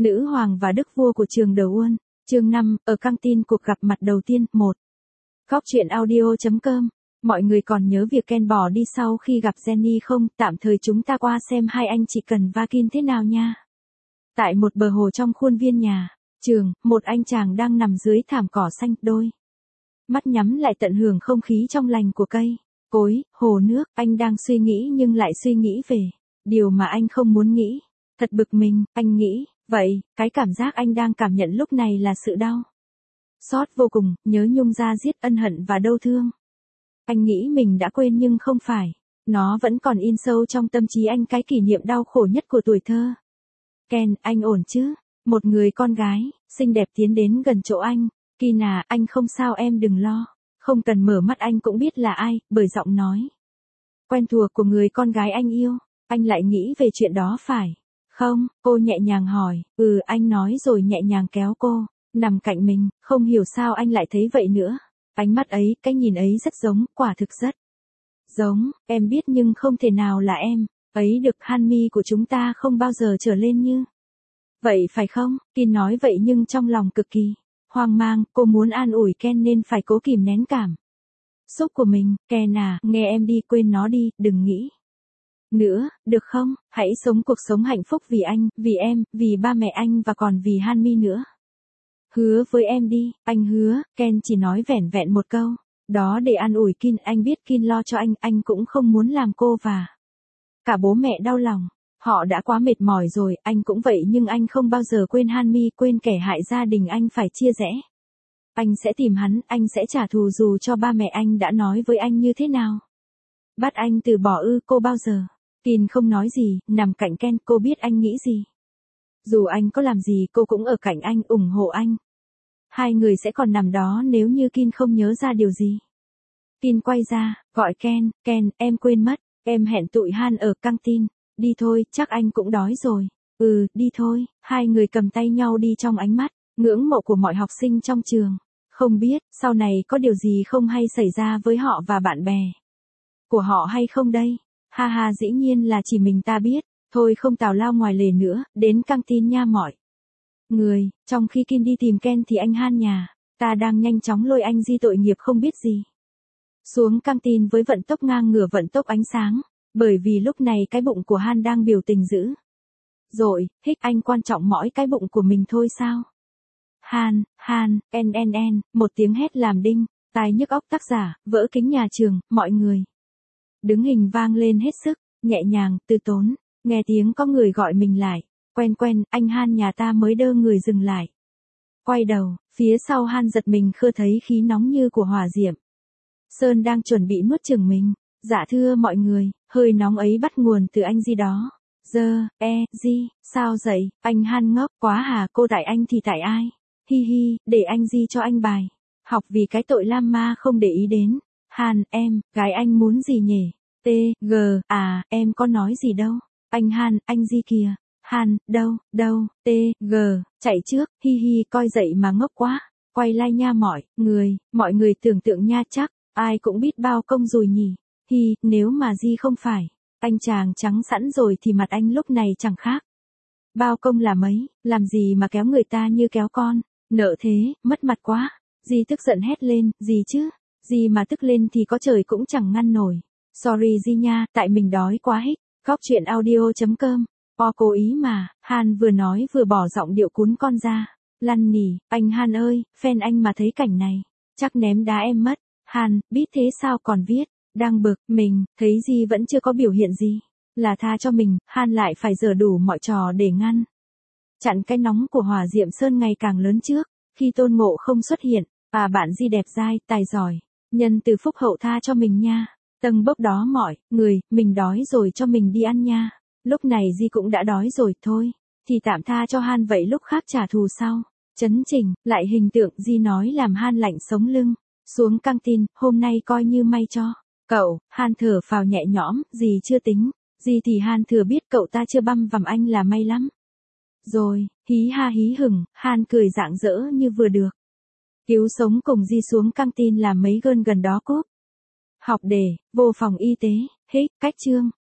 Nữ hoàng và đức vua của trường Đầu Uôn. Chương 5, ở căng tin cuộc gặp mặt đầu tiên, 1. Góc truyện audio.com. Mọi người còn nhớ việc Ken bỏ đi sau khi gặp Jenny không? Tạm thời chúng ta qua xem hai anh chị cần Vakin thế nào nha. Tại một bờ hồ trong khuôn viên nhà trường, một anh chàng đang nằm dưới thảm cỏ xanh, đôi mắt nhắm lại tận hưởng không khí trong lành của cây cối, hồ nước. Anh đang suy nghĩ nhưng lại suy nghĩ về điều mà anh không muốn nghĩ. Thật bực mình, anh nghĩ. Vậy, cái cảm giác anh đang cảm nhận lúc này là sự đau xót vô cùng, nhớ nhung da diết, ân hận và đau thương. Anh nghĩ mình đã quên nhưng không phải. Nó vẫn còn in sâu trong tâm trí anh, cái kỷ niệm đau khổ nhất của tuổi thơ. Ken, anh ổn chứ? Một người con gái xinh đẹp tiến đến gần chỗ anh. Kina, anh không sao, em đừng lo. Không cần mở mắt anh cũng biết là ai, bởi giọng nói quen thuộc của người con gái anh yêu. Anh lại nghĩ về chuyện đó phải không? Cô nhẹ nhàng hỏi. Anh nói rồi nhẹ nhàng kéo cô nằm cạnh mình. Không hiểu sao anh lại thấy vậy nữa. Ánh mắt ấy, cái nhìn ấy rất giống, quả thực rất giống. Em biết nhưng không thể nào là em ấy được. Hanmi của chúng ta không bao giờ trở lên như vậy phải không? Kin nói vậy nhưng trong lòng cực kỳ hoang mang. Cô muốn an ủi Ken nên phải cố kìm nén cảm xúc của mình. Ken à, nghe em đi, quên nó đi, đừng nghĩ nữa, được không? Hãy sống cuộc sống hạnh phúc vì anh, vì em, vì ba mẹ anh và còn vì Hanmi nữa. Hứa với em đi. Anh hứa. Ken chỉ nói vẻn vẹn một câu đó để an ủi Kin. Anh biết Kin lo cho anh cũng không muốn làm cô và cả bố mẹ đau lòng. Họ đã quá mệt mỏi rồi, anh cũng vậy, nhưng anh không bao giờ quên Hanmi, quên kẻ hại gia đình anh phải chia rẽ. Anh sẽ tìm hắn, anh sẽ trả thù dù cho ba mẹ anh đã nói với anh như thế nào. Bắt anh từ bỏ cô bao giờ? Kin không nói gì, nằm cạnh Ken. Cô biết anh nghĩ gì. Dù anh có làm gì cô cũng ở cạnh anh, ủng hộ anh. Hai người sẽ còn nằm đó nếu như Kin không nhớ ra điều gì. Kin quay ra, gọi Ken. Ken, em quên mất, em hẹn tụi Han ở căng tin. Đi thôi, chắc anh cũng đói rồi. Đi thôi. Hai người cầm tay nhau đi trong ánh mắt ngưỡng mộ của mọi học sinh trong trường. Không biết, sau này có điều gì không hay xảy ra với họ và bạn bè của họ hay không đây? Ha ha, dĩ nhiên là chỉ mình ta biết. Thôi không tào lao ngoài lề nữa, đến căng tin nha mọi người. Trong khi Kin đi tìm Ken thì anh Han nhà ta đang nhanh chóng lôi anh Di tội nghiệp không biết gì xuống căng tin với vận tốc ngang ngửa, vận tốc ánh sáng. Bởi vì lúc này cái bụng của Han đang biểu tình dữ dội. Anh quan trọng mỗi cái bụng của mình thôi sao? Han, một tiếng hét làm đinh tai nhức óc tác giả, vỡ kính nhà trường. Mọi người đứng hình vang lên hết sức nhẹ nhàng, từ tốn. Nghe tiếng có người gọi mình lại. Quen, anh Han nhà ta mới đơ người dừng lại. Quay đầu, phía sau Han giật mình khơ thấy khí nóng như của hỏa diệm Sơn đang chuẩn bị nuốt chửng mình. Dạ thưa mọi người, hơi nóng ấy bắt nguồn từ anh Di đó. Di, sao vậy? Anh Han ngốc quá hả cô? Tại anh thì tại ai? Hi, để anh Di cho anh bài học vì cái tội lam ma không để ý đến. Han, gái anh muốn gì nhỉ? Em có nói gì đâu. Anh Han, anh Di kìa. Han, đâu, chạy trước, hi, coi dậy mà ngốc quá. Quay lại nha mọi người tưởng tượng nha, chắc ai cũng biết bao công rồi nhỉ. Hi, nếu mà Di không phải anh chàng trắng sẵn rồi thì mặt anh lúc này chẳng khác bao công là mấy. Làm gì mà kéo người ta như kéo con nợ thế, mất mặt quá. Di tức giận hét lên. Gì chứ? Di mà tức lên thì có trời cũng chẳng ngăn nổi. Sorry Di nha, tại mình đói quá. Góc truyện audio.com. Cố ý mà. Han vừa nói vừa bỏ giọng điệu cuốn con ra. Lăn nỉ. Anh Han ơi, fan anh mà thấy cảnh này chắc ném đá em mất. Han, biết thế sao còn viết. Đang bực mình, thấy Di vẫn chưa có biểu hiện gì là tha cho mình. Han lại phải giở đủ mọi trò để ngăn chặn cái nóng của hỏa diệm Sơn ngày càng lớn trước. Khi Tôn Ngộ không xuất hiện, bạn Di đẹp dai, tài giỏi, nhân từ phúc hậu tha cho mình nha. Tầng bốc đó mọi người, mình đói rồi, cho mình đi ăn nha. Lúc này Di cũng đã đói rồi, thôi thì tạm tha cho Han vậy, lúc khác trả thù sau. Chấn chỉnh lại hình tượng Di nói làm Han lạnh sống lưng. Xuống căng tin, hôm nay coi như may cho cậu. Han thở phào nhẹ nhõm. Gì chưa tính Di thì Han thừa biết cậu ta chưa băm vằm anh là may lắm rồi. Hí ha hí hửng, Han cười rạng rỡ như vừa được cứu sống. Cùng Di xuống căng tin làm mấy gơn gần đó cúp học để vô phòng y tế. Cách chương